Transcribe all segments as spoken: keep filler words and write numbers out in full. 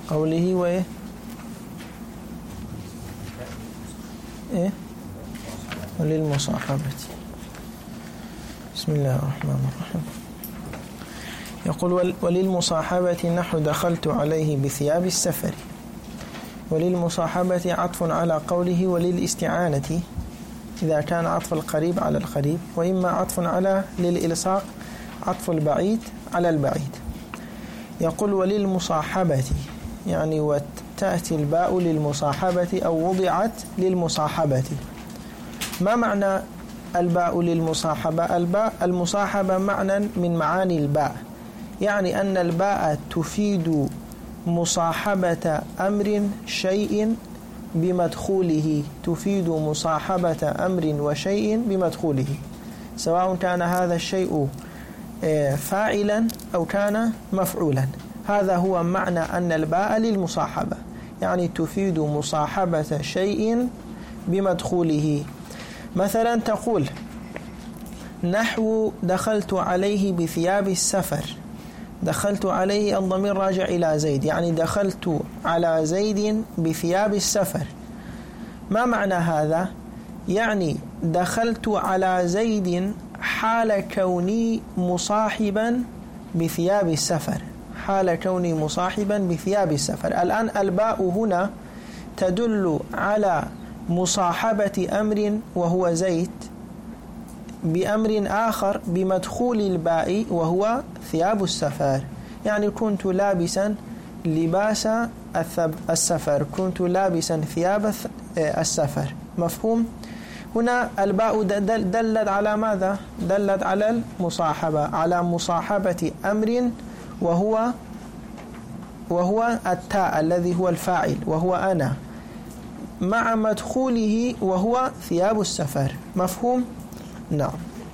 قوله وإيه إيه وللمصاحبة. بسم الله الرحمن الرحيم. يقول وللمصاحبة نحو دخلت عليه بثياب السفر. وللمصاحبة عطف على قوله وللاستعانة إذا كان عطف القريب على القريب، وإما عطف على للإلصاق عطف البعيد على البعيد. يقول وللمصاحبة يعني وتأتي الباء للمصاحبة أو وضعت للمصاحبة. ما معنى الباء للمصاحبة؟ الباء المصاحبة معنى من معاني الباء، يعني أن الباء تفيد مصاحبة أمر شيء بمدخوله، تفيد مصاحبة أمر وشيء بمدخوله، سواء كان هذا الشيء فاعلا أو كان مفعولا. هذا هو معنى أن الباء للمصاحبة، يعني تفيد مصاحبة شيء بمدخوله. مثلا تقول نحو دخلت عليه بثياب السفر. دخلت عليه الضمير راجع إلى زيد، يعني دخلت على زيد بثياب السفر. ما معنى هذا؟ يعني دخلت على زيد حال كوني مصاحبا بثياب السفر، حال كوني مصاحبا بثياب السفر. الآن الباء هنا تدل على مصاحبة أمر وهو زيد بأمر آخر بمدخول الباء وهو ثياب السفر، يعني كنت لابسا لباس السفر، كنت لابسا ثياب السفر. مفهوم؟ هنا الباء دلت على ماذا؟ دلت على المصاحبة، على مصاحبة أمر وهو وهو التاء الذي هو الفاعل وهو أنا، مع مدخوله وهو ثياب السفر. مفهوم؟ نعم.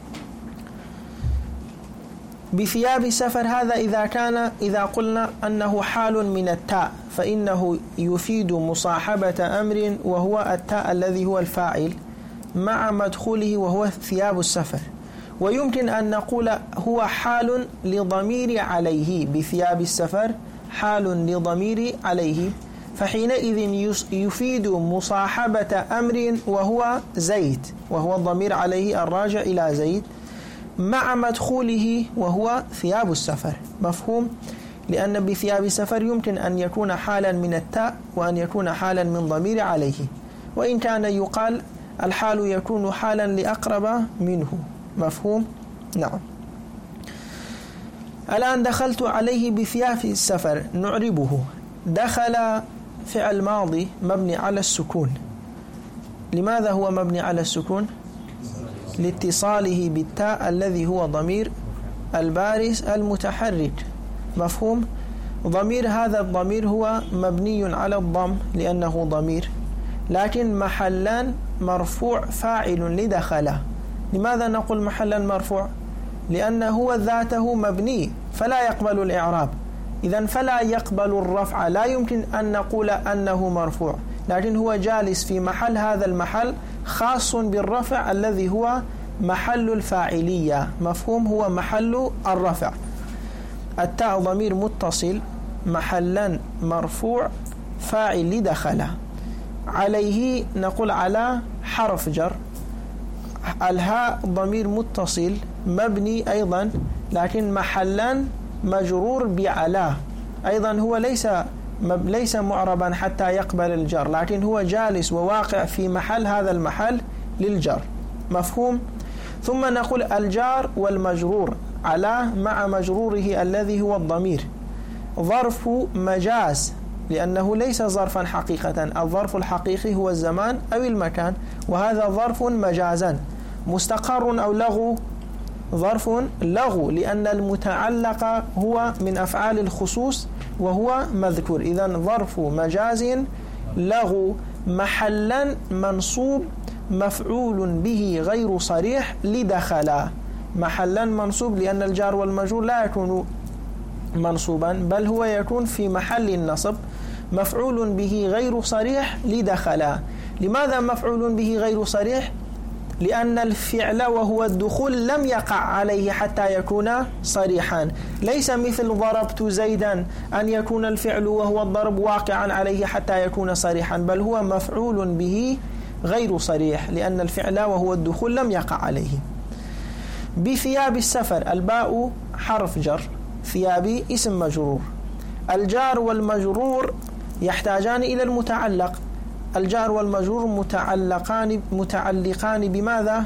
بثياب السفر هذا إذا كان إذا قلنا أنه حال من التاء فإنه يفيد مصاحبة أمر وهو التاء الذي هو الفاعل مع مدخوله وهو ثياب السفر. ويمكن أن نقول هو حال لضمير عليه، بثياب السفر حال لضمير عليه، فحينئذ يفيد مصاحبة أمر وهو زيد، وهو الضمير عليه الراجع إلى زيد، مع مدخوله وهو ثياب السفر. مفهوم؟ لأن بثياب السفر يمكن أن يكون حالا من التاء وأن يكون حالا من ضمير عليه، وإن كان يقال الحال يكون حالا لأقرب منه. مفهوم؟ نعم. الآن دخلت عليه بثياب السفر نعربه. دخل فعل ماضي مبني على السكون. لماذا هو مبني على السكون؟ لاتصاله بالتاء الذي هو ضمير البارز المتحرك. مفهوم؟ ضمير هذا الضمير هو مبني على الضم لأنه ضمير، لكن محلا مرفوع فاعل لدخله. لماذا نقول محلا مرفوع؟ لأنه هو ذاته مبني فلا يقبل الإعراب، إذن فلا يقبل الرفع. لا يمكن أن نقول أنه مرفوع، لكن هو جالس في محل، هذا المحل خاص بالرفع الذي هو محل الفاعلية. مفهوم؟ هو محل الرفع. التاء ضمير متصل محلا مرفوع فاعل لدخله. عليه نقول على حرف جر. الهاء ضمير متصل مبني أيضا لكن محلا مجرور بعلاه، أيضا هو ليس ليس معربا حتى يقبل الجر، لكن هو جالس وواقع في محل، هذا المحل للجر. مفهوم؟ ثم نقول الجار والمجرور على مع مجروره الذي هو الضمير ظرف مجاز، لأنه ليس ظرفا حقيقة. الظرف الحقيقي هو الزمان أو المكان، وهذا ظرف مجازا. مستقر أو لغو؟ ظرف لغو، لأن المتعلق هو من أفعال الخصوص وهو مذكور. إذن ظرف مجاز لغو محلا منصوب مفعول به غير صريح لدخلا. محلا منصوب لأن الجار والمجرور لا يكون منصوبا بل هو يكون في محل النصب، مفعول به غير صريح لدخلا. لماذا مفعول به غير صريح؟ لأن الفعل وهو الدخول لم يقع عليه حتى يكون صريحا، ليس مثل ضربت زيدا أن يكون الفعل وهو الضرب واقعا عليه حتى يكون صريحا، بل هو مفعول به غير صريح لأن الفعل وهو الدخول لم يقع عليه. بثياب السفر، الباء حرف جر، ثياب اسم مجرور، الجار والمجرور يحتاجان إلى المتعلق، الجار والمجرور متعلقان متعلقان بماذا؟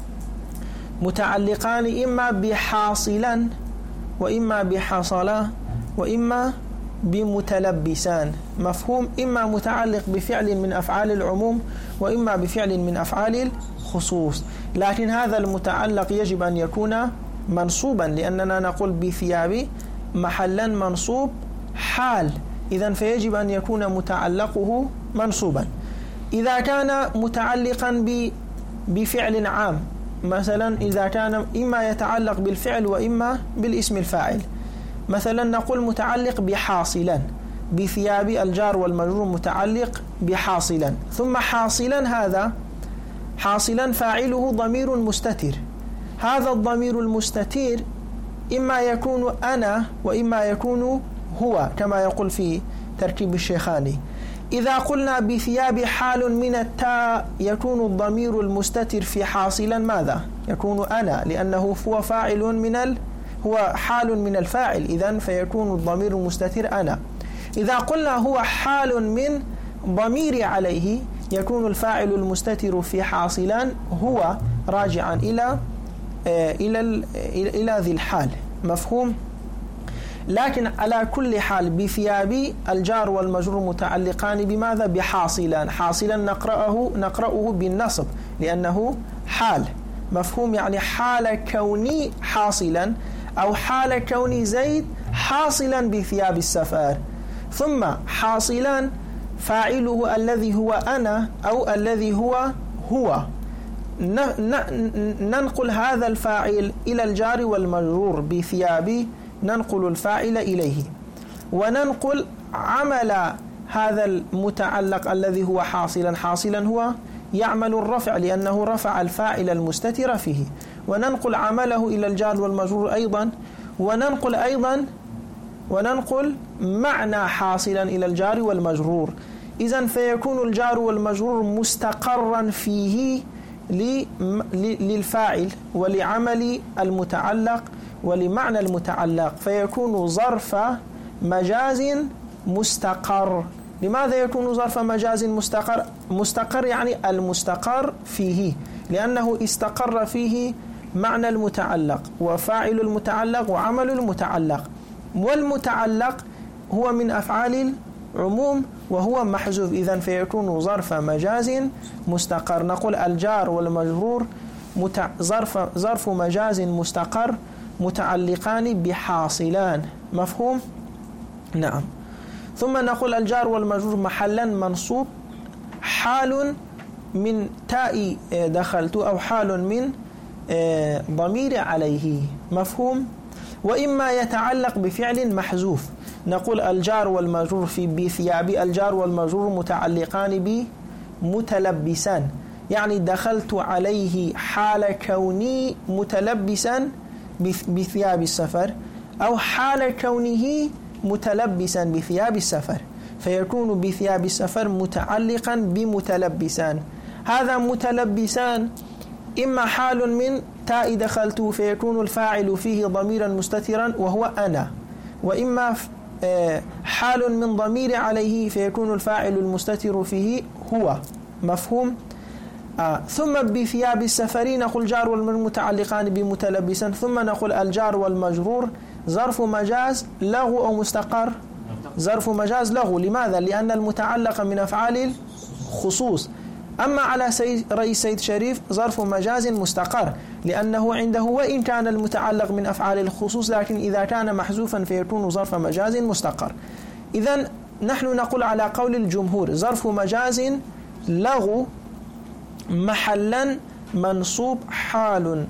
متعلقان إما بحاصلا وإما بحصلا وإما بمتلبسان، مفهوم؟ إما متعلق بفعل من أفعال العموم وإما بفعل من أفعال الخصوص، لكن هذا المتعلق يجب أن يكون منصوبا لأننا نقول بثياب محلا منصوب حال، إذن فيجب أن يكون متعلقه منصوبا. إذا كان متعلقا بفعل عام مثلا، إذا كان إما يتعلق بالفعل وإما بالاسم الفاعل، مثلا نقول متعلق بحاصلا، بثياب الجار والمجرور متعلق بحاصلا، ثم حاصلا هذا حاصلا فاعله ضمير مستتر، هذا الضمير المستتر إما يكون أنا وإما يكون هو كما يقول في تركيب الشيخاني. إذا قلنا بثياب حال من التاء يكون الضمير المستتر في حاصلا ماذا؟ يكون أنا، لأنه هو فاعل من ال هو حال من الفاعل، إذن فيكون الضمير المستتر أنا. إذا قلنا هو حال من ضمير عليه يكون الفاعل المستتر في حاصلا هو راجعا إلى إلى إلى ذي الحال، مفهوم؟ لكن على كل حال بثياب الجار والمجرور متعلقان بماذا؟ بحاصلا، حاصلا نقرأه نقرأه بالنصب لأنه حال، مفهوم؟ يعني حال كوني حاصلا أو حال كوني زيد حاصلا بثياب السفر، ثم حاصلا فاعله الذي هو أنا أو الذي هو هو، ننقل هذا الفاعل إلى الجار والمجرور بثياب، ننقل الفاعل إليه وننقل عمل هذا المتعلق الذي هو حاصلا، حاصلا هو يعمل الرفع لأنه رفع الفاعل المستتر فيه، وننقل عمله إلى الجار والمجرور أيضا، وننقل أيضا وننقل معنى حاصلا إلى الجار والمجرور. إذن فيكون الجار والمجرور مستقرا فيه للفاعل ولعمل المتعلق ولمعنى المتعلق، فيكون ظرف مجاز مستقر. لماذا يكون ظرف مجاز مستقر؟ مستقر يعني المستقر فيه، لأنه استقر فيه معنى المتعلق وفاعل المتعلق وعمل المتعلق، والمتعلق هو من أفعال العموم وهو محذوف، إذن فيكون ظرف مجاز مستقر. نقول الجار والمجرور متع... ظرف ظرف مجاز مستقر متعلقان بحاصلان، مفهوم؟ نعم. ثم نقول الجار والمجرور محلا منصوب حال من تاء دخلت أو حال من ضمير عليه، مفهوم؟ وإما يتعلق بفعل محذوف، نقول الجار والمجرور في بثياب الجار والمجرور متعلقان بمتلبسان، يعني دخلت عليه حال كوني متلبسا بثياب السفر أو حال كونه متلبسا بثياب السفر، فيكون بثياب السفر متعلقا بمتلبسان. هذا متلبسان إما حال من تاء دخلت فيكون الفاعل فيه ضميرا مستترا وهو أنا، وإما حال من ضمير عليه فيكون الفاعل المستتر فيه هو، مفهوم؟ آه. ثم بثياب السفر نقول جار والمجرور متعلقان بمتلبسا، ثم نقول الجار والمجرور ظرف مجاز لغو أو مستقر؟ ظرف مجاز لغو. لماذا؟ لأن المتعلق من أفعال الخصوص. أما على سيد رئيس سيد شريف ظرف مجاز مستقر، لأنه عنده وإن كان المتعلق من أفعال الخصوص لكن إذا كان محذوفا فيكون ظرف مجاز مستقر. إذن نحن نقول على قول الجمهور ظرف مجاز لغو محلا منصوب حال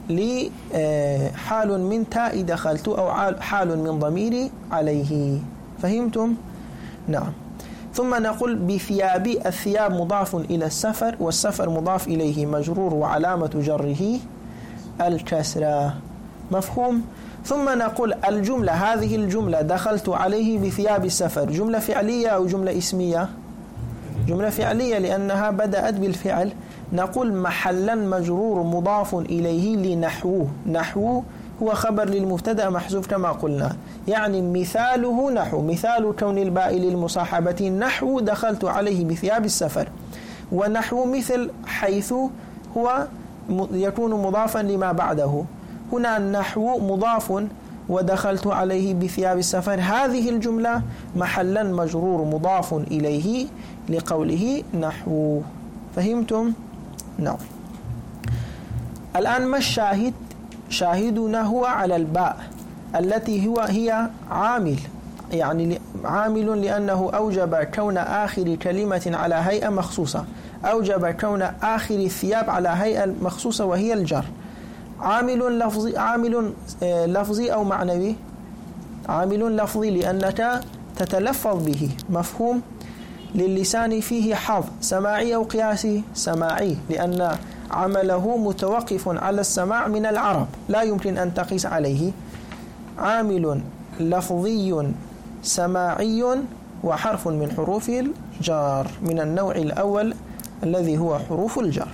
لحال من تاء دخلت أو حال من ضمير عليه، فهمتم؟ نعم. ثم نقول بثياب. الثياب مضاف إلى السفر، والسفر مضاف إليه مجرور وعلامة جره الكسرة. مفهوم؟ ثم نقول الجملة، هذه الجملة دخلت عليه بثياب السفر، جملة فعلية أو جملة اسمية؟ جملة فعلية لأنها بدأت بالفعل. نقول محلا مجرور مضاف إليه لنحوه. نحوه هو خبر للمبتدأ محذوف كما قلنا، يعني مثاله نحو، مثال كون الباء للمصاحبة نحو دخلت عليه بثياب السفر. ونحو مثل حيث هو يكون مضافا لما بعده. هنا النحو مضاف ودخلت عليه بثياب السفر. هذه الجملة محلا مجرور مضاف إليه لقوله نحو. فهمتم؟ نعم. الآن ما الشاهد؟ شاهدنا هو على الباء التي هو هي عامل، يعني عامل لأنه أوجب كون آخر كلمة على هيئة مخصوصة، أوجب كون آخر الثياب على هيئة مخصوصة وهي الجر. عامل لفظي، عامل لفظي أو معنوي؟ عامل لفظي لأنك تتلفظ به. مفهوم؟ للسان فيه حظ سماعي أو قياسي؟ سماعي، لأن عمله متوقف على السماع من العرب، لا يمكن أن تقيس عليه. عامل لفظي سماعي وحرف من حروف الجار من النوع الأول الذي هو حروف الجر.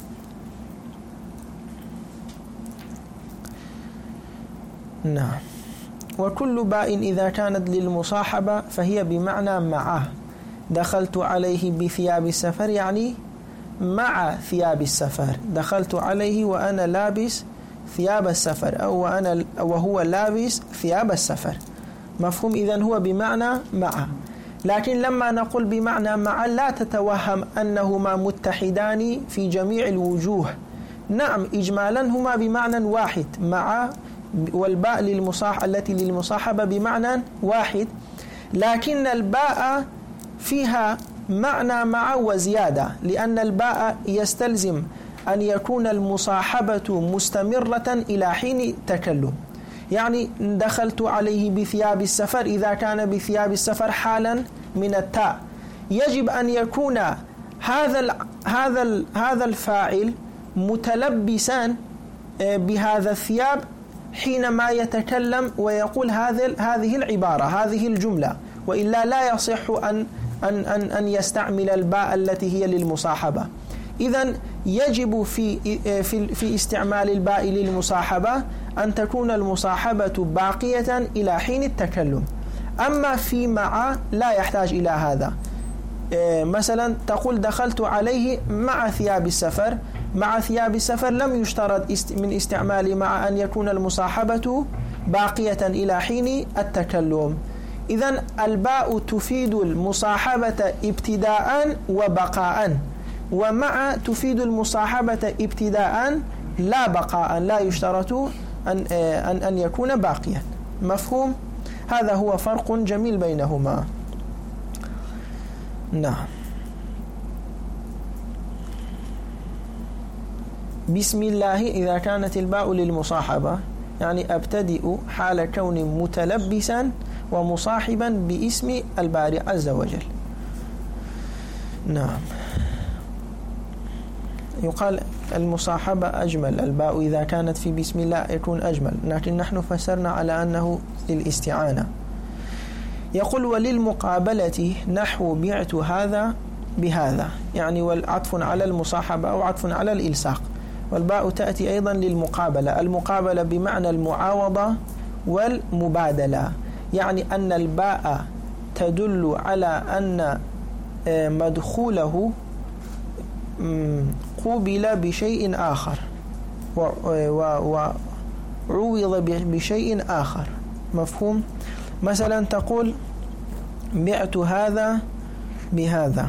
نعم. وكل باء إذا كانت للمصاحبة فهي بمعنى معه. دخلت عليه بثياب السفر يعني مع ثياب السفر، دخلت عليه وأنا لابس ثياب السفر أو وأنا وهو لابس ثياب السفر. مفهوم؟ إذن هو بمعنى مع. لكن لما نقول بمعنى مع لا تتوهم أنهما متحدان في جميع الوجوه. نعم إجمالا هما بمعنى واحد، مع والباء للمصاح التي للمصاحبة بمعنى واحد، لكن الباء فيها معنى مع وزيادة، لأن الباء يستلزم أن يكون المصاحبة مستمرة إلى حين تكلم. يعني دخلت عليه بثياب السفر إذا كان بثياب السفر حالا من التاء، يجب أن يكون هذا ال هذا ال هذا الفاعل متلبسا بهذا الثياب حينما يتكلم ويقول هذه هذه العبارة، هذه الجملة، وإلا لا يصح أن أن أن أن يستعمل الباء التي هي للمصاحبة. إذن يجب في في في استعمال الباء للمصاحبة أن تكون المصاحبة باقية إلى حين التكلم. أما في مع لا يحتاج إلى هذا. مثلا تقول دخلت عليه مع ثياب السفر، مع ثياب السفر لم يشترط من استعمال مع أن يكون المصاحبة باقية إلى حين التكلم. إذن الباء تفيد المصاحبة ابتداء وبقاء، ومع تفيد المصاحبة ابتداء لا بقاء، لا يشترط أن أن أن يكون باقيا. مفهوم؟ هذا هو فرق جميل بينهما. نعم. بسم الله إذا كانت الباء للمصاحبة يعني أبتدئ حال كون متلبسا ومصاحبا باسم البارئ عز وجل. نعم. يقال المصاحبة أجمل، الباء إذا كانت في بسم الله يكون أجمل، لكن نحن فسرنا على أنه للاستعانة. يقول وللمقابلة نحو بعت هذا بهذا، يعني والعطف على المصاحبة أو عطف على الإلصاق. والباء تأتي أيضا للمقابلة، المقابلة بمعنى المعاوضة والمبادلة، يعني أن الباء تدل على أن مدخوله قوبل بشيء آخر وعوض بشيء آخر. مفهوم؟ مثلا تقول بعت هذا بهذا،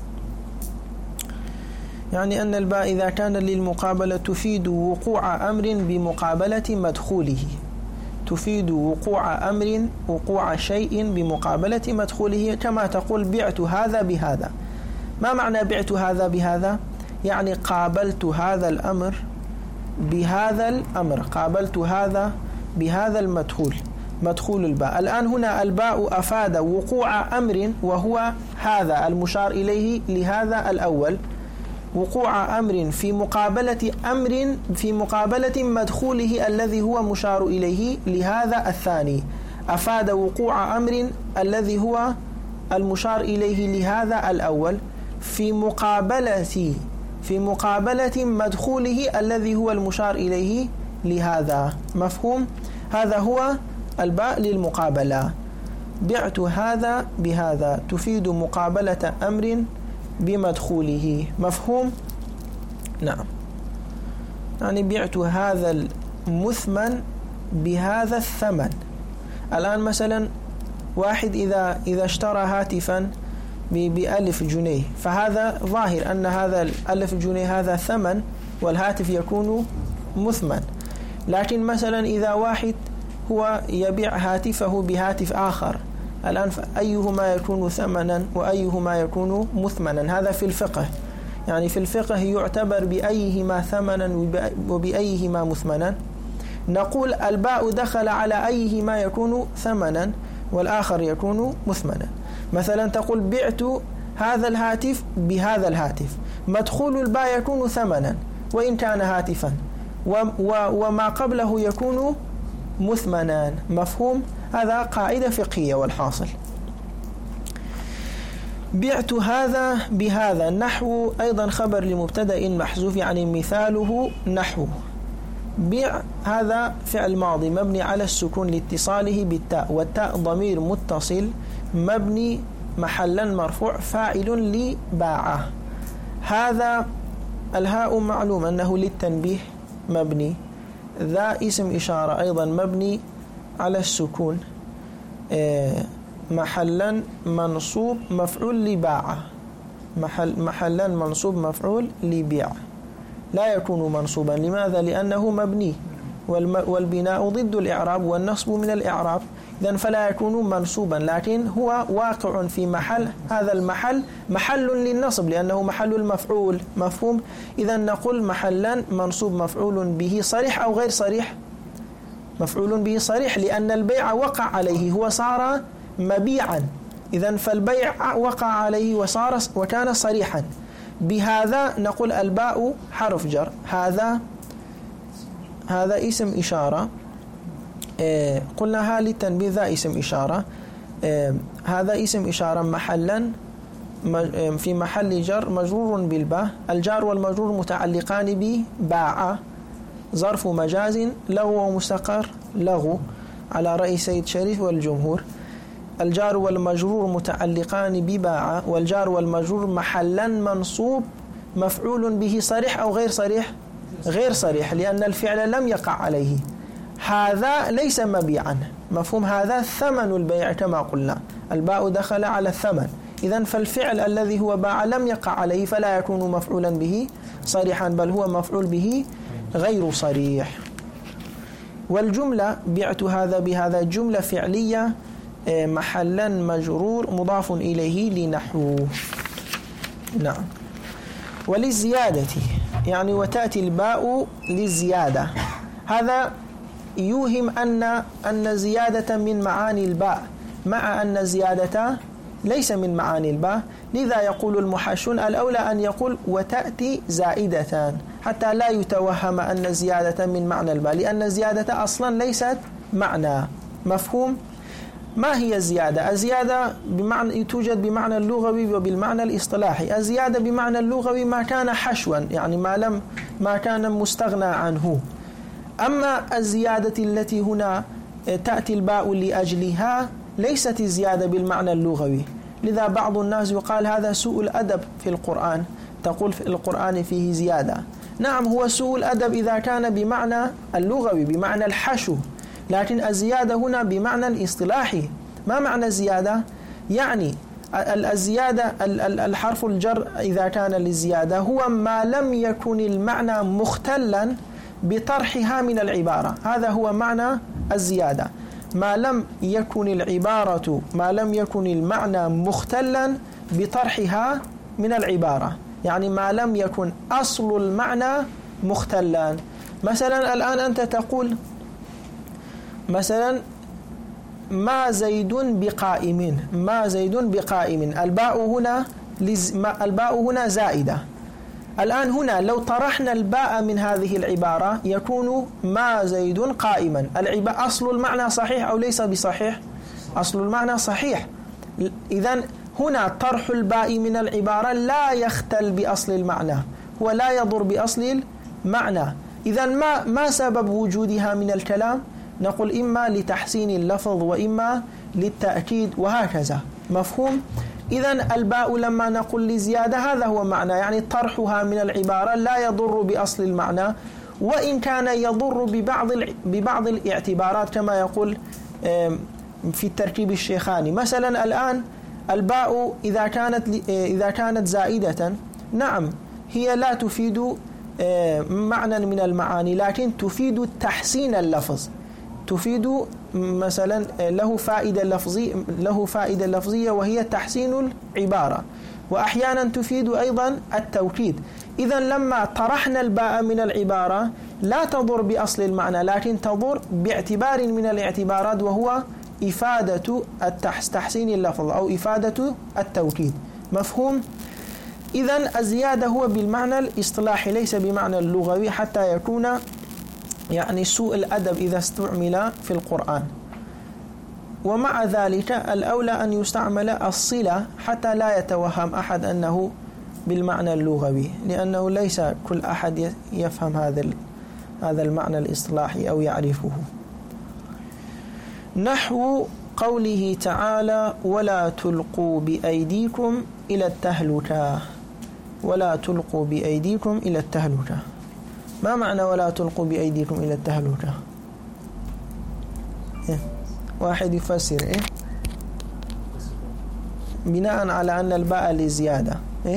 يعني أن الباء إذا كان للمقابلة تفيد وقوع أمر بمقابلة مدخوله، تفيد وقوع أمر وقوع شيء بمقابلة مدخوله، كما تقول بعت هذا بهذا. ما معنى بعت هذا بهذا؟ يعني قابلت هذا الأمر بهذا الأمر، قابلت هذا بهذا المدخول. مدخول الباء. الآن هنا الباء أفاد وقوع أمر وهو هذا المشار إليه لهذا الأول، وقوع أمر في مقابلة أمر في مقابلة مدخوله الذي هو مشار إليه لهذا الثاني. أفاد وقوع أمر الذي هو المشار إليه لهذا الأول في مقابلة في مقابلة مدخوله الذي هو المشار إليه لهذا. مفهوم؟ هذا هو الباء للمقابلة. بعت هذا بهذا تفيد مقابلة أمر بمدخوله. مفهوم؟ نعم. يعني بعت هذا المثمن بهذا الثمن. الآن مثلا واحد إذا إذا اشترى هاتفا بألف جنيه، فهذا ظاهر أن هذا الألف جنيه هذا ثمن والهاتف يكون مثمن. لكن مثلا إذا واحد هو يبيع هاتفه بهاتف آخر، الآن أيهما يكون ثمنا وأيهما يكون مثمنا؟ هذا في الفقه، يعني في الفقه يعتبر بأيهما ثمنا وبأيهما مثمنا. نقول الباء دخل على أيهما يكون ثمنا والآخر يكون مثمنا. مثلا تقول بعت هذا الهاتف بهذا الهاتف، مدخول الباء يكون ثمنا وإن كان هاتفا، وما قبله يكون مثمنا. مفهوم؟ هذا قاعدة فقهية. والحاصل بعت هذا بهذا نحو أيضا خبر لمبتدأ محذوف، يعني مثاله نحو بيع هذا فعل ماضي مبني على السكون لاتصاله بالتاء، والتاء ضمير متصل مبني محلا مرفوع فاعل لباعه. هذا الهاء معلوم أنه للتنبيه مبني، ذا اسم إشارة أيضا مبني على السكون محلا منصوب مفعول لباعه، محل محلا منصوب مفعول لبيع، لا يكون منصوبا. لماذا؟ لأنه مبني، والبناء ضد الإعراب والنصب من الإعراب، إذن فلا يكون منصوبا، لكن هو واقع في محل، هذا المحل محل للنصب لأنه محل المفعول. مفهوم؟ إذن نقول محلا منصوب مفعول به صريح أو غير صريح؟ مفعول به صريح، لأن البيع وقع عليه، هو صار مبيعا، إذن فالبيع وقع عليه وصار وكان صريحا. بهذا نقول الباء حرف جر، هذا هذا اسم إشارة، إيه قلنا ها للتنبيه ذا اسم إشارة، إيه هذا اسم إشارة محلا في محل جر مجرور بالباء، الجار والمجرور متعلقان بباع، ظرف مجاز لغو ومستقر لغو على رأي سيد شريف والجمهور. الجار والمجرور متعلقان بباع، والجار والمجرور محلا منصوب مفعول به صريح أو غير صريح؟ غير صريح، لأن الفعل لم يقع عليه. هذا ليس مبيعا. مفهوم؟ هذا ثمن البيع كما قلنا، الباء دخل على الثمن، إذن فالفعل الذي هو باع لم يقع عليه فلا يكون مفعولا به صريحا، بل هو مفعول به غير صريح. والجملة بعت هذا بهذا جملة فعلية محلا مجرور مضاف إليه لنحو. نعم. وللزيادة يعني وتأتي الباء للزيادة، هذا يوهم أن أن زيادة من معاني الباء، مع أن الزيادة ليس من معاني الباء. لذا يقول المحاشون الأولى أن يقول وتأتي زائدة، حتى لا يتوهم أن الزيادة من معنى الباء، لأن الزيادة أصلا ليست معنى. مفهوم؟ ما هي الزيادة؟ الزيادة بمعنى توجد بمعنى اللغوي وبالمعنى الاصطلاحي. الزيادة بمعنى اللغوي ما كان حشوا، يعني ما لم ما كان مستغنى عنه. أما الزيادة التي هنا تأتي الباء لأجلها ليست الزيادة بالمعنى اللغوي. لذا بعض الناس يقال هذا سوء الأدب في القرآن، تقول في القرآن فيه زيادة. نعم، هو سوء الأدب إذا كان بمعنى اللغوي بمعنى الحشو، لكن الزيادة هنا بمعنى الاصطلاحي. ما معنى الزيادة؟ يعني الزيادة الحرف الجر إذا كان للزيادة هو ما لم يكن المعنى مختلا بطرحها من العبارة، هذا هو معنى الزيادة. ما لم يكن العبارة ما لم يكن المعنى مختلا بطرحها من العبارة، يعني ما لم يكن أصل المعنى مختلا. مثلا الآن أنت تقول مثلا ما زيد بقائم، ما زيد بقائم. الباء هنا لز... الباء هنا زائدة. الآن هنا لو طرحنا الباء من هذه العبارة يكون ما زيد قائما. العبارة أصل المعنى صحيح أو ليس بصحيح؟ أصل المعنى صحيح. إذن هنا طرح الباء من العبارة لا يختل بأصل المعنى، هو لا يضر بأصل المعنى. إذن ما ما سبب وجودها من الكلام؟ نقول إما لتحسين اللفظ وإما للتأكيد وهكذا. مفهوم؟ إذن الباء لما نقول لزيادة هذا هو معنى، يعني طرحها من العبارة لا يضر بأصل المعنى، وإن كان يضر ببعض ببعض الاعتبارات كما يقول في التركيب الشيخاني. مثلا الآن الباء إذا كانت إذا كانت زائدة، نعم هي لا تفيد معنى من المعاني، لكن تفيد تحسين اللفظ، تفيد مثلا له فائدة لفظية له فائدة لفظية وهي تحسين العبارة، وأحيانا تفيد أيضا التوكيد. إذا لما طرحنا الباء من العبارة لا تضر بأصل المعنى، لكن تضر باعتبار من الاعتبارات وهو إفادة تحسين اللفظ أو إفادة التوكيد. مفهوم؟ إذن الزيادة هو بالمعنى الاصطلاحي ليس بمعنى اللغوي، حتى يكون يعني سوء الأدب إذا استعمل في القرآن. ومع ذلك الأولى أن يستعمل الصلة حتى لا يتوهم أحد أنه بالمعنى اللغوي، لأنه ليس كل أحد يفهم هذا هذا المعنى الاصطلاحي أو يعرفه. نحو قوله تعالى: ولا تلقوا بأيديكم إلى التهلكة. ولا تلقوا بأيديكم إلى التهلكة، ما معنى ولا تلقوا بأيديكم إلى التهلكة؟ إيه؟ واحد يفسر. إيه؟ بناء على أن الباء لزيادة. إيه؟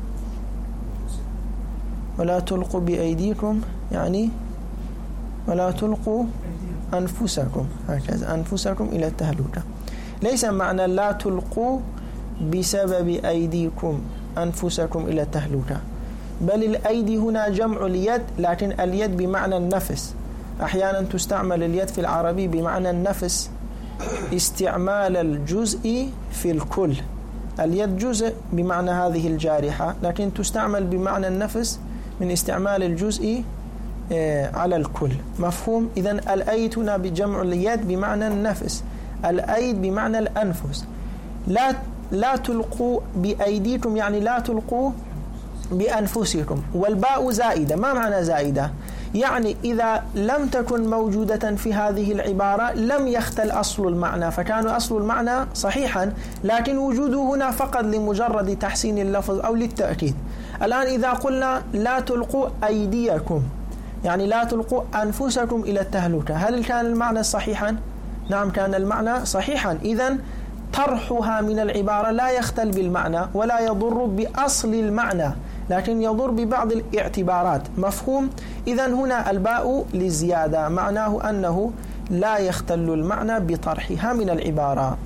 ولا تلقوا بأيديكم يعني ولا تلقوا أنفسكم، هكذا أنفسكم إلى التهلكة. ليس معنى لا تلقوا بسبب أيديكم أنفسكم إلى التهلكة، بل الأيدي هنا جمع اليد، لكن اليد بمعنى النفس. أحيانا تستعمل اليد في العربي بمعنى النفس، استعمال الجزء في الكل. اليد جزء بمعنى هذه الجارحة، لكن تستعمل بمعنى النفس من استعمال الجزء على الكل. مفهوم؟ إذن الأيد هنا بجمع اليد بمعنى النفس، الأيد بمعنى الأنفس. لا لا تلقوا بأيديكم يعني لا تلقوا بأنفسكم. والباء زائدة. ما معنى زائدة؟ يعني إذا لم تكن موجودة في هذه العبارة لم يختل أصل المعنى، فكان أصل المعنى صحيحا، لكن وجوده هنا فقط لمجرد تحسين اللفظ أو للتأكيد. الآن إذا قلنا لا تلقوا أيديكم يعني لا تلقوا أنفسكم إلى التهلكة، هل كان المعنى صحيحا؟ نعم كان المعنى صحيحا. إذن طرحها من العبارة لا يختل بالمعنى ولا يضر بأصل المعنى، لكن يضر ببعض الاعتبارات. مفهوم؟ إذن هنا الباء للزيادة، معناه أنه لا يختل المعنى بطرحها من العبارة.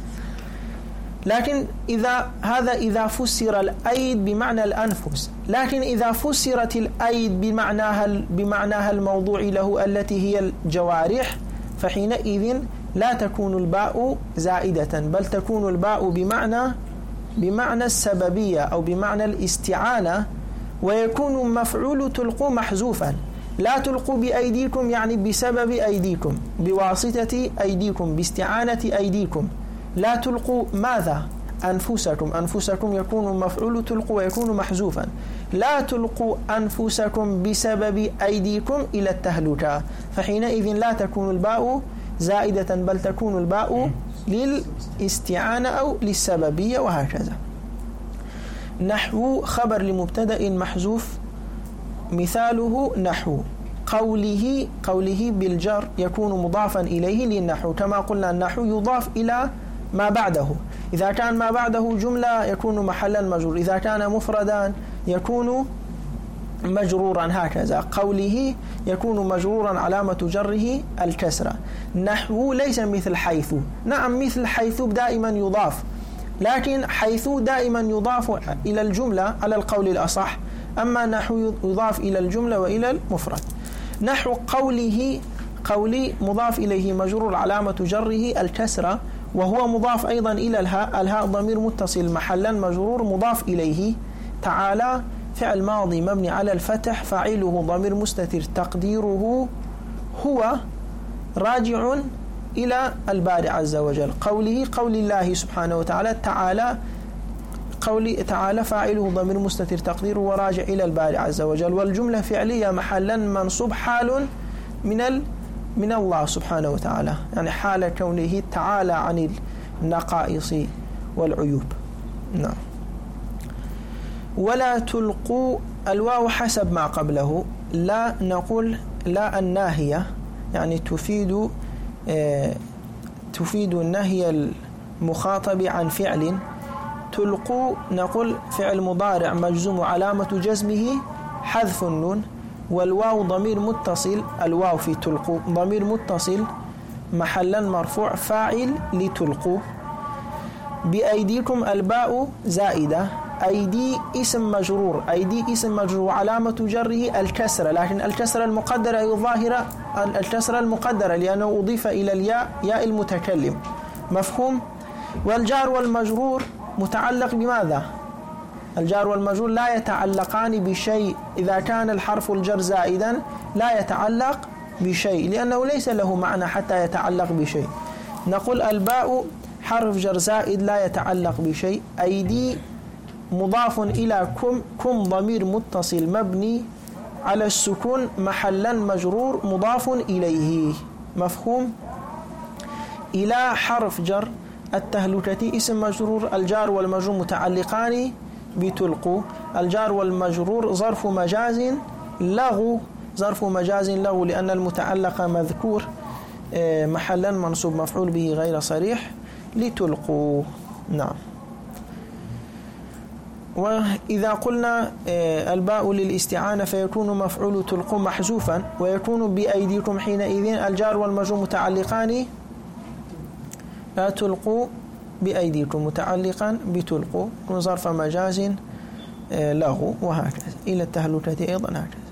لكن إذا هذا إذا فسر الأيد بمعنى الأنفس، لكن إذا فسرت الأيد بمعناها بمعناها الموضوع له التي هي الجوارح، فحينئذ لا تكون الباء زائدة، بل تكون الباء بمعنى بمعنى السببية أو بمعنى الاستعانة، ويكون مفعول تلقوا محذوفا. لا تلقوا بأيديكم يعني بسبب أيديكم، بواسطة أيديكم، باستعانة أيديكم. لا تلقوا ماذا؟ أنفسكم. أنفسكم يكون مفعول تلقوا ويكون محذوفا. لا تلقوا أنفسكم بسبب أيديكم إلى التهلكة، فحينئذ لا تكون الباء زائدة، بل تكون الباء للاستعانة أو للسببية وهكذا. نحو خبر لمبتدأ محذوف، مثاله نحو قوله قوله بالجر يكون مضافا إليه للنحو، كما قلنا النحو يضاف إلى ما بعده. إذا كان ما بعده جملة يكون محلا مجرور، إذا كان مفردا يكون مجرورا، هكذا. قوله يكون مجرورا علامة جره الكسرة. نحو ليس مثل حيث. نعم مثل حيث دائما يضاف، لكن حيث دائما يضاف إلى الجملة على القول الأصح، أما نحو يضاف إلى الجملة وإلى المفرد. نحو قوله قولي مضاف إليه مجرور علامة جره الكسرة، وهو مضاف أيضا إلى الهاء، الهاء ضمير متصل محلا مجرور مضاف إليه. تعالى فعل ماضي مبني على الفتح، فاعله ضمير مستتر تقديره هو راجع إلى الباري عز وجل. قوله قول الله سبحانه وتعالى تعالى، قولي تعالى فاعله ضمير مستتر تقديره وراجع إلى الباري عز وجل، والجملة فعلية محلا منصوب حال من ال من الله سبحانه وتعالى، يعني حال كونه تعالى عن النقائص والعيوب. نعم. ولا تلقوا، الواو حسب ما قبله، لا نقول لا الناهية، يعني تفيد اه تفيد النهي المخاطب عن فعل. تلقوا نقول فعل مضارع مجزوم علامة جزمه حذف النون، والواو ضمير متصل، الواو في تلقوا ضمير متصل محلا مرفوع فاعل لتلقوا. بأيديكم الباء زائدة، أيدي اسم مجرور، أيدي اسم مجرور علامة جره الكسرة، لكن الكسرة المقدرة الظاهرة، الكسرة المقدرة لأنه أضيف إلى الياء ياء المتكلم، مفهوم؟ والجار والمجرور متعلق بماذا؟ الجار والمجرور لا يتعلقان بشيء، إذا كان الحرف الجر زائدا لا يتعلق بشيء لأنه ليس له معنى حتى يتعلق بشيء. نقول الباء حرف جر زائد لا يتعلق بشيء. أيدي مضاف إلى كم، كم ضمير متصل مبني على السكون محلا مجرور مضاف إليه، مفهوم؟ إلى حرف جر التهلكة اسم مجرور، الجار والمجرور متعلقان بتلقوا، الجار والمجرور ظرف مجاز لغو، ظرف مجاز لغو لأن المتعلق مذكور محلا منصوب مفعول به غير صريح لتلقوا. نعم. وإذا قلنا الباء للاستعانة فيكون مفعول تلقوا محذوفا، ويكون بأيديكم حينئذ الجار والمجرور متعلقان، لا تلقوا بأيديكم متعلقا بتلقوا، يكون ظرف مجاز له، وهكذا إلى التهلكة أيضا هكذا.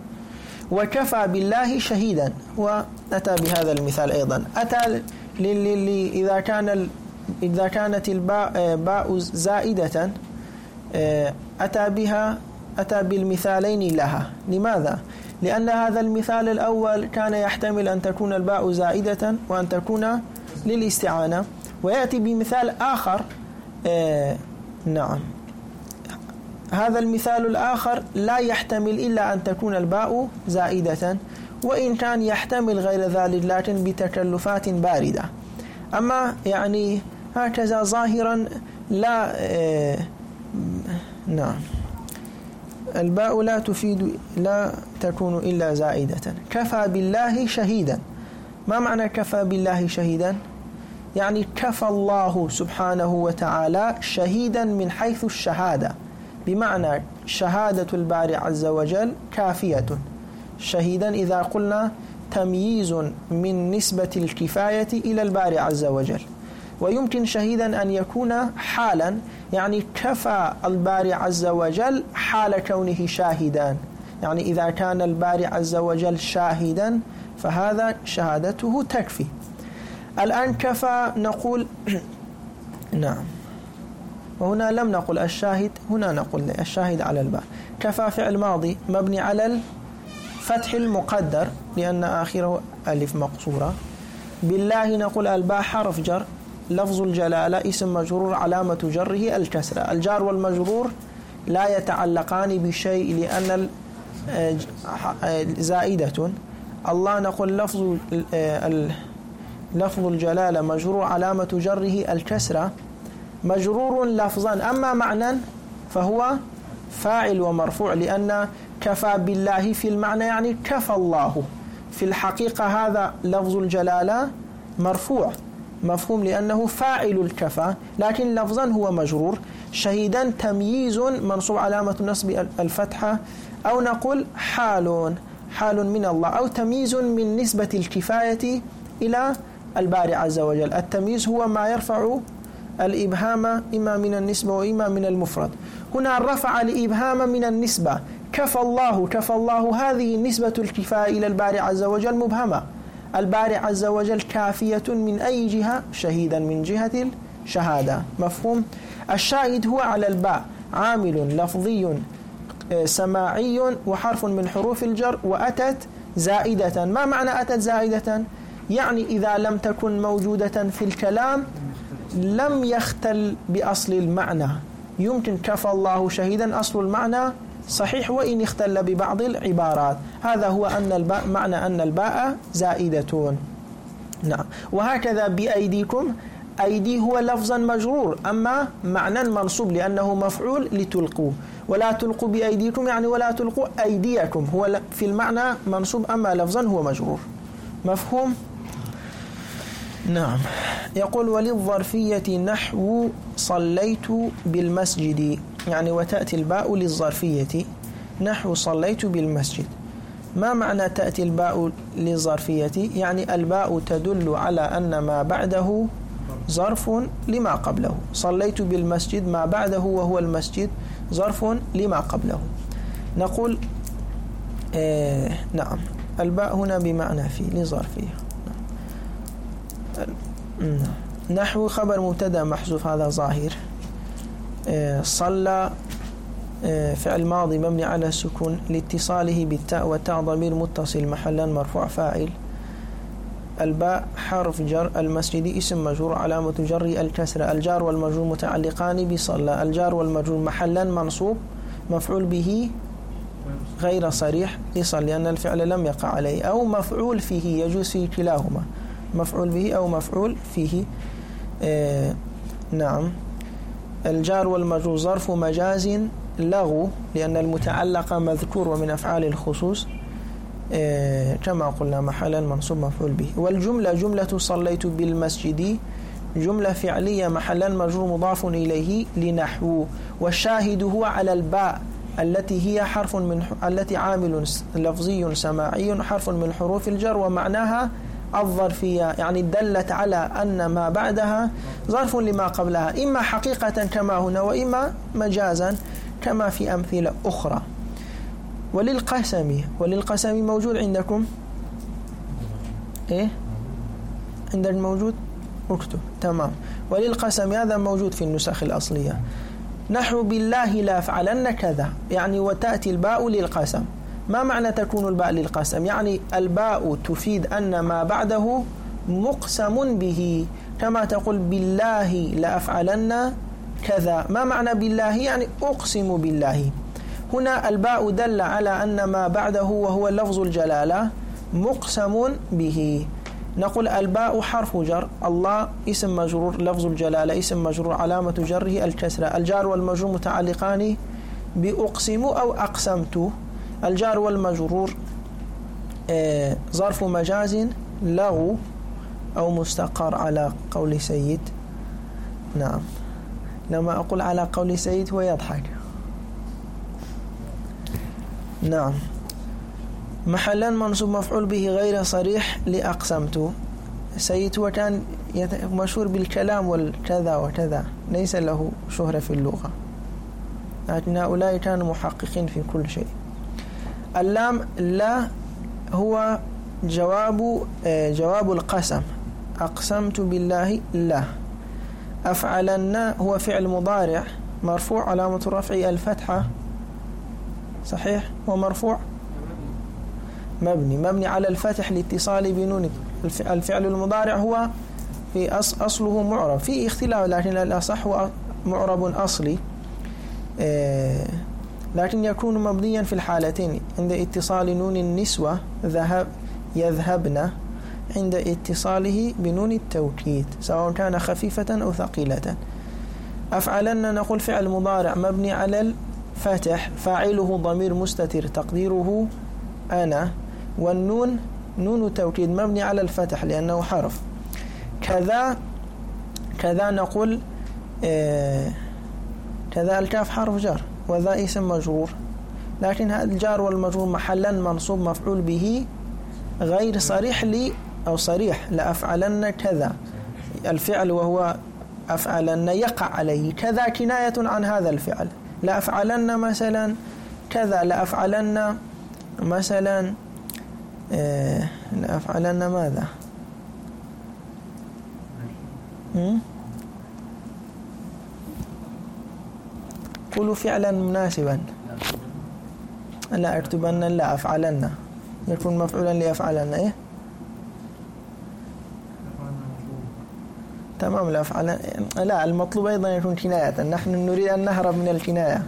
وكفى بالله شهيدا، وأتى بهذا المثال أيضا. أتى إذا كان إذا كانت الباء باء زائدة أتى بها أتى بالمثالين لها. لماذا؟ لأن هذا المثال الأول كان يحتمل أن تكون الباء زائدة وأن تكون للاستعانة، ويأتي بمثال آخر. آه نعم، هذا المثال الآخر لا يحتمل إلا أن تكون الباء زائدة، وإن كان يحتمل غير ذلك لكن بتكلفات باردة. أما يعني هكذا ظاهرا لا آه نعم، الباء لا تفيد، لا تكون إلا زائدة. كفى بالله شهيدا، ما معنى كفى بالله شهيدا؟ يعني كفى الله سبحانه وتعالى شهيدا من حيث الشهادة، بمعنى شهادة الباري عز وجل كافية. شهيدا إذا قلنا تمييز من نسبة الكفاية إلى الباري عز وجل. ويمكن شهيدا أن يكون حالا، يعني كفى الباري عز وجل حال كونه شاهدا، يعني إذا كان الباري عز وجل شاهدا فهذا شهادته تكفي. الآن كفى نقول نعم، وهنا لم نقل الشاهد، هنا نقول الشاهد على الباء. كفى فعل ماضي مبني على الفتح المقدر لأن آخره ألف مقصورة. بالله نقول الباء حرف جر، لفظ الجلالة اسم مجرور علامة جره الكسرة، الجار والمجرور لا يتعلقان بشيء لأن زائدة. الله نقول لفظ لفظ الجلالة مجرور علامة جره الكسرة، مجرور لفظا، أما معنى فهو فاعل ومرفوع، لأن كفى بالله في المعنى يعني كفى الله، في الحقيقة هذا لفظ الجلالة مرفوع، مفهوم، لأنه فاعل الكفى، لكن لفظا هو مجرور. شهيدا تمييز منصوب علامة نصب الفتحة، أو نقول حال حال من الله، أو تمييز من نسبة الكفاية إلى الباري عز وجل. التمييز هو ما يرفع الإبهام إما من النسبة وإما من المفرد. هنا رفع الإبهام من النسبة، كفى الله كفى الله، هذه نسبة الكفاية إلى الباري عز وجل مبهمة، الباري عز وجل كافية من أي جهة؟ شهيدا من جهة الشهادة. مفهوم؟ الشاهد هو على الباء عامل لفظي سماعي وحرف من حروف الجر وأتت زائدة. ما معنى أتت زائدة؟ يعني إذا لم تكن موجودة في الكلام لم يختل بأصل المعنى. يمكن كفى الله شهيدا أصل المعنى صحيح وإن اختل ببعض العبارات. هذا هو أن الباء معنى أن الباء زائدة. نعم. وهكذا بأيديكم، أيدي هو لفظا مجرور أما معنى منصوب لأنه مفعول لتلقوا، ولا تلقوا بأيديكم يعني ولا تلقوا أيديكم، هو في المعنى منصوب أما لفظا هو مجرور. مفهوم؟ نعم. يقول وللظرفية نحو صليت بالمسجد، يعني وتأتي الباء للظرفية نحو صليت بالمسجد. ما معنى تأتي الباء للظرفية؟ يعني الباء تدل على أن ما بعده ظرف لما قبله. صليت بالمسجد ما بعده وهو المسجد ظرف لما قبله. نقول آه نعم الباء هنا بمعنى في لظرفية. نعم. نحو خبر مبتدا محذوف هذا ظاهر. آه صلى آه فعل ماضي مبني على السكون لاتصاله بالتاء والتاء ضمير متصل محلا مرفوع فاعل. الباء حرف جر. المسجد اسم مجرور علامة جر الكسرة. الجار والمجرور متعلقان بصلى. الجار والمجرور محلا منصوب مفعول به غير صريح لصل لأن الفعل لم يقع عليه، أو مفعول فيه يجوز في كلاهما، مفعول به أو مفعول فيه. آه نعم. الجار والمجرور ظرف مجاز لغو لأن المتعلق مذكور ومن أفعال الخصوص آه كما قلنا محلا منصوب مفعول به. والجملة جملة صليت بالمسجد جملة فعلية محلا مجرور مضاف إليه لنحو. والشاهد هو على الباء التي هي حرف من التي عامل لفظي سماعي حرف من حروف الجر ومعناها الظرفية، يعني دلت على أن ما بعدها ظرف لما قبلها إما حقيقة كما هنا وإما مجازا كما في أمثلة أخرى. وللقسم وللقسم موجود عندكم إيه عندك موجود اكتب تمام. وللقسم هذا موجود في النسخ الأصلية. نحو بالله لا أفعلن كذا، يعني وتأتي الباء للقسم. ما معنى تكون الباء للقسم؟ يعني الباء تفيد أن ما بعده مقسم به، كما تقول بالله لا أفعلن كذا. ما معنى بالله؟ يعني أقسم بالله. هنا الباء دل على أن ما بعده وهو لفظ الجلالة مقسم به. نقول الباء حرف جر. الله اسم مجرور لفظ الجلالة اسم مجرور علامة جره الكسرة. الجار والمجرور متعلقان بأقسم أو أقسمت. الجار والمجرور آه ظرف مجاز لغو أو مستقر على قول سيد. نعم. لما أقول على قول سيد هو يضحك. نعم. محلا منصوب مفعول به غير صريح لأقسمت. سيد وكان مشهور بالكلام والكذا وكذا، ليس له شهرة في اللغة، لكن هؤلاء كانوا محققين في كل شيء. اللام لا هو جواب جواب القسم. أقسمت بالله لا. أفعلن هو فعل مضارع مرفوع علامة رفع الفتحة صحيح، ومرفوع مبني مبني على الفتح لاتصال بنون. الفعل المضارع هو في أصله معرب، في اختلاف لكن الأصح هو معرب أصلي، لكن يكون مبنيا في الحالتين. عند اتصال نون النسوة ذهب يذهبن، عند اتصاله بنون التوكيد سواء كان خفيفة أو ثقيلة. أفعلن نقول فعل مضارع مبني على الفتح فاعله ضمير مستتر تقديره أنا، والنون نون توكيد مبني على الفتح لأنه حرف. كذا كذا نقول آه كذا الكاف حرف جر وذا اسم مجرور، لكن هذا الجار والمجرور محلا منصوب مفعول به غير صريح لي أو صريح لأفعلن كذا. الفعل وهو أفعلن يقع عليه كذا كناية عن هذا الفعل. لأفعلن مثلا كذا، لأفعلن مثلا إيه لأفعلن ماذا؟ هم؟ قولوا فعلا مناسبا. لا أكتبن لا أفعلن يكون مفعولا لأفعلن. إيه تمام. لا أفعلن لا المطلوب أيضا يكون كناية. نحن نريد أن نهرب من الكناية.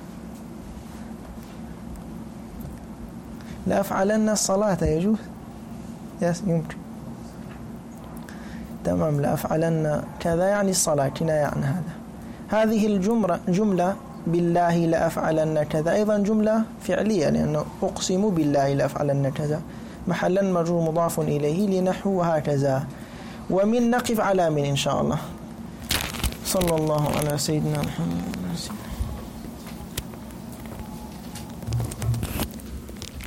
لا أفعلن الصلاة يجوز. يس يمكن. تمام. لا أفعلن كذا يعني الصلاة كناية عن هذا. هذه الجملة جملة بالله لا أفعلن كذا أيضا جملة فعلية لأنه أقسم بالله لا أفعلن كذا محلا مجرور مضاف إليه لنحو هكذا. ومن نقف على من إن شاء الله. صلى الله على سيدنا محمد.